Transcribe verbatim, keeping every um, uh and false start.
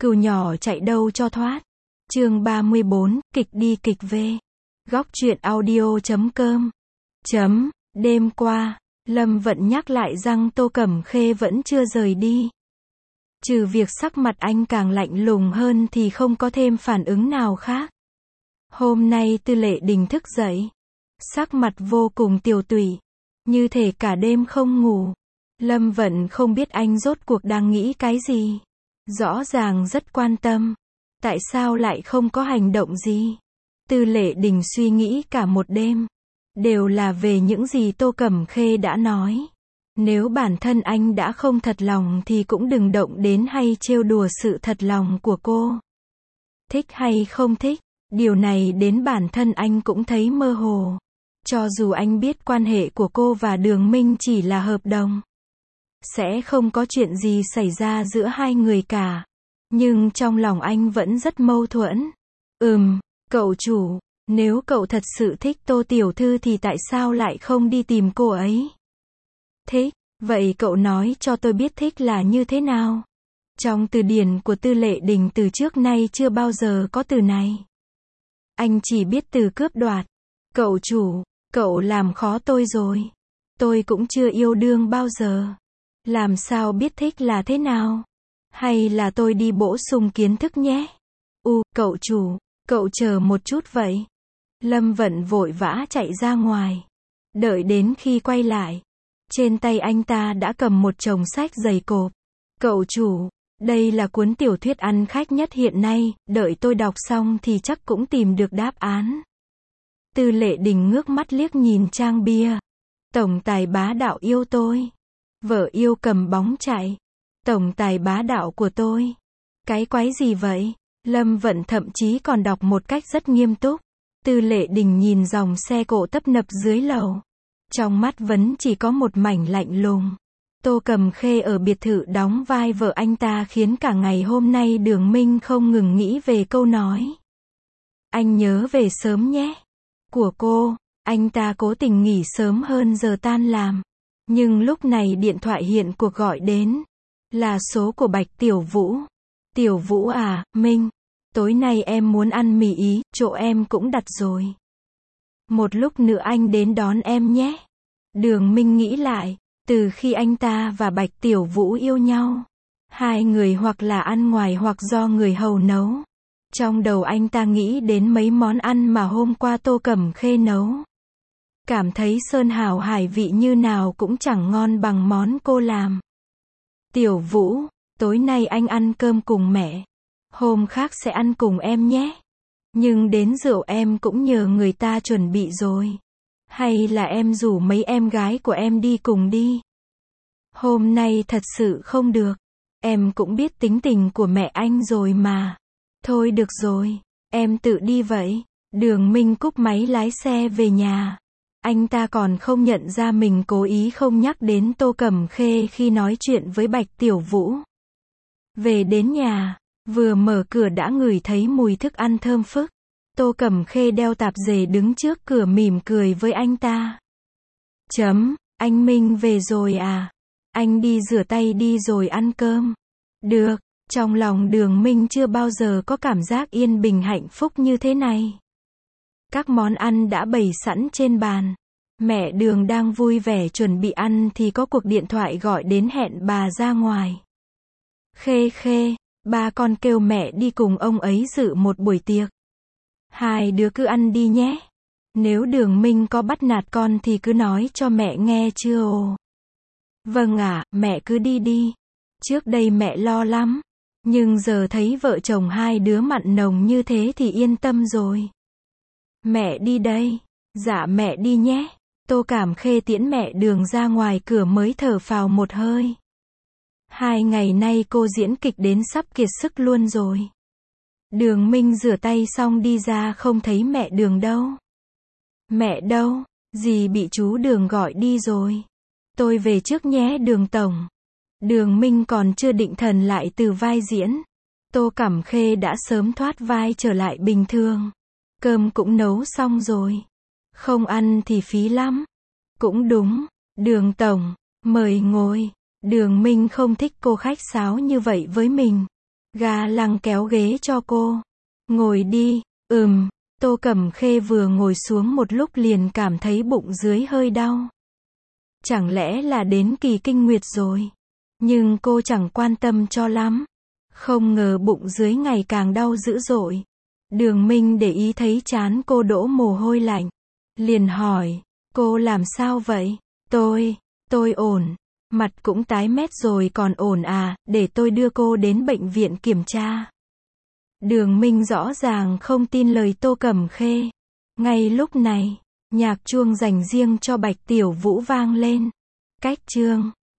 Cừu nhỏ chạy đâu cho thoát. Chương ba mươi bốn, kịch đi kịch về. Góc truyện audio chấm com. Chấm, đêm qua, Lâm Vận nhắc lại rằng Tô Cẩm Khê vẫn chưa rời đi. Trừ việc sắc mặt anh càng lạnh lùng hơn thì không có thêm phản ứng nào khác. Hôm nay Tư Lệ Đình thức dậy, sắc mặt vô cùng tiều tụy, như thể cả đêm không ngủ. Lâm Vận không biết anh rốt cuộc đang nghĩ cái gì. Rõ ràng rất quan tâm. Tại sao lại không có hành động gì? Tư Lệ Đình suy nghĩ cả một đêm. Đều là về những gì Tô Cẩm Khê đã nói. Nếu bản thân anh đã không thật lòng thì cũng đừng động đến hay trêu đùa sự thật lòng của cô. Thích hay không thích, điều này đến bản thân anh cũng thấy mơ hồ. Cho dù anh biết quan hệ của cô và Đường Minh chỉ là hợp đồng, sẽ không có chuyện gì xảy ra giữa hai người cả. Nhưng trong lòng anh vẫn rất mâu thuẫn. Ừm, cậu chủ, nếu cậu thật sự thích Tô Tiểu Thư thì tại sao lại không đi tìm cô ấy? Thích, vậy cậu nói cho tôi biết thích là như thế nào? Trong từ điển của Tư Lệ Đình từ trước nay chưa bao giờ có từ này. Anh chỉ biết từ cướp đoạt. Cậu chủ, cậu làm khó tôi rồi. Tôi cũng chưa yêu đương bao giờ. Làm sao biết thích là thế nào? Hay là tôi đi bổ sung kiến thức nhé? U, cậu chủ, cậu chờ một chút vậy. Lâm Vận vội vã chạy ra ngoài. Đợi đến khi quay lại, trên tay anh ta đã cầm một chồng sách dày cộp. Cậu chủ, đây là cuốn tiểu thuyết ăn khách nhất hiện nay, đợi tôi đọc xong thì chắc cũng tìm được đáp án. Tư Lệ Đình ngước mắt liếc nhìn trang bìa. Tổng tài bá đạo yêu tôi. Vợ yêu cầm bóng chạy. Tổng tài bá đạo của tôi. Cái quái gì vậy? Lâm Vận thậm chí còn đọc một cách rất nghiêm túc. Tư Lệ Đình nhìn dòng xe cộ tấp nập dưới lầu. Trong mắt vẫn chỉ có một mảnh lạnh lùng. Tô Cẩm Khê ở biệt thự đóng vai vợ anh ta khiến cả ngày hôm nay Đường Minh không ngừng nghĩ về câu nói. Anh nhớ về sớm nhé. Của cô, anh ta cố tình nghỉ sớm hơn giờ tan làm. Nhưng lúc này điện thoại hiện cuộc gọi đến. Là số của Bạch Tiểu Vũ. Tiểu Vũ à, Minh. Tối nay em muốn ăn mì Ý, chỗ em cũng đặt rồi. Một lúc nữa anh đến đón em nhé. Đường Minh nghĩ lại, từ khi anh ta và Bạch Tiểu Vũ yêu nhau, hai người hoặc là ăn ngoài hoặc do người hầu nấu. Trong đầu anh ta nghĩ đến mấy món ăn mà hôm qua Tô Cẩm Khê nấu. Cảm thấy sơn hào hải vị như nào cũng chẳng ngon bằng món cô làm. Tiểu Vũ, tối nay anh ăn cơm cùng mẹ. Hôm khác sẽ ăn cùng em nhé. Nhưng đến rượu em cũng nhờ người ta chuẩn bị rồi. Hay là em rủ mấy em gái của em đi cùng đi. Hôm nay thật sự không được. Em cũng biết tính tình của mẹ anh rồi mà. Thôi được rồi, em tự đi vậy. Đường Minh cúp máy lái xe về nhà. Anh ta còn không nhận ra mình cố ý không nhắc đến Tô Cẩm Khê khi nói chuyện với Bạch Tiểu Vũ. Về đến nhà, vừa mở cửa đã ngửi thấy mùi thức ăn thơm phức. Tô Cẩm Khê đeo tạp dề đứng trước cửa mỉm cười với anh ta. Chấm, anh Minh về rồi à? Anh đi rửa tay đi rồi ăn cơm. Được, trong lòng Đường Minh chưa bao giờ có cảm giác yên bình hạnh phúc như thế này. Các món ăn đã bày sẵn trên bàn. Mẹ Đường đang vui vẻ chuẩn bị ăn thì có cuộc điện thoại gọi đến hẹn bà ra ngoài. Khê Khê, ba con kêu mẹ đi cùng ông ấy dự một buổi tiệc. Hai đứa cứ ăn đi nhé. Nếu Đường Minh có bắt nạt con thì cứ nói cho mẹ nghe chưa ồ. Vâng ạ, mẹ cứ đi đi. Trước đây mẹ lo lắm. Nhưng giờ thấy vợ chồng hai đứa mặn nồng như thế thì yên tâm rồi. Mẹ đi đây. Dạ mẹ đi nhé. Tô Cẩm Khê tiễn mẹ Đường ra ngoài cửa mới thở phào một hơi. Hai ngày nay cô diễn kịch đến sắp kiệt sức luôn rồi. Đường Minh rửa tay xong đi ra không thấy mẹ Đường đâu. Mẹ đâu? Dì bị chú Đường gọi đi rồi. Tôi về trước nhé Đường tổng. Đường Minh còn chưa định thần lại từ vai diễn. Tô Cẩm Khê đã sớm thoát vai trở lại bình thường. Cơm cũng nấu xong rồi. Không ăn thì phí lắm. Cũng đúng. Đường tổng, mời ngồi. Đường Minh không thích cô khách sáo như vậy với mình. Ga Lăng kéo ghế cho cô. Ngồi đi. Ừm, Tô Cẩm Khê vừa ngồi xuống một lúc liền cảm thấy bụng dưới hơi đau. Chẳng lẽ là đến kỳ kinh nguyệt rồi? Nhưng cô chẳng quan tâm cho lắm. Không ngờ bụng dưới ngày càng đau dữ dội. Đường Minh để ý thấy trán cô đổ mồ hôi lạnh. Liền hỏi, cô làm sao vậy? Tôi, tôi ổn. Mặt cũng tái mét rồi còn ổn à, để tôi đưa cô đến bệnh viện kiểm tra. Đường Minh rõ ràng không tin lời Tô Cẩm Khê. Ngay lúc này, nhạc chuông dành riêng cho Bạch Tiểu Vũ vang lên. Cách chương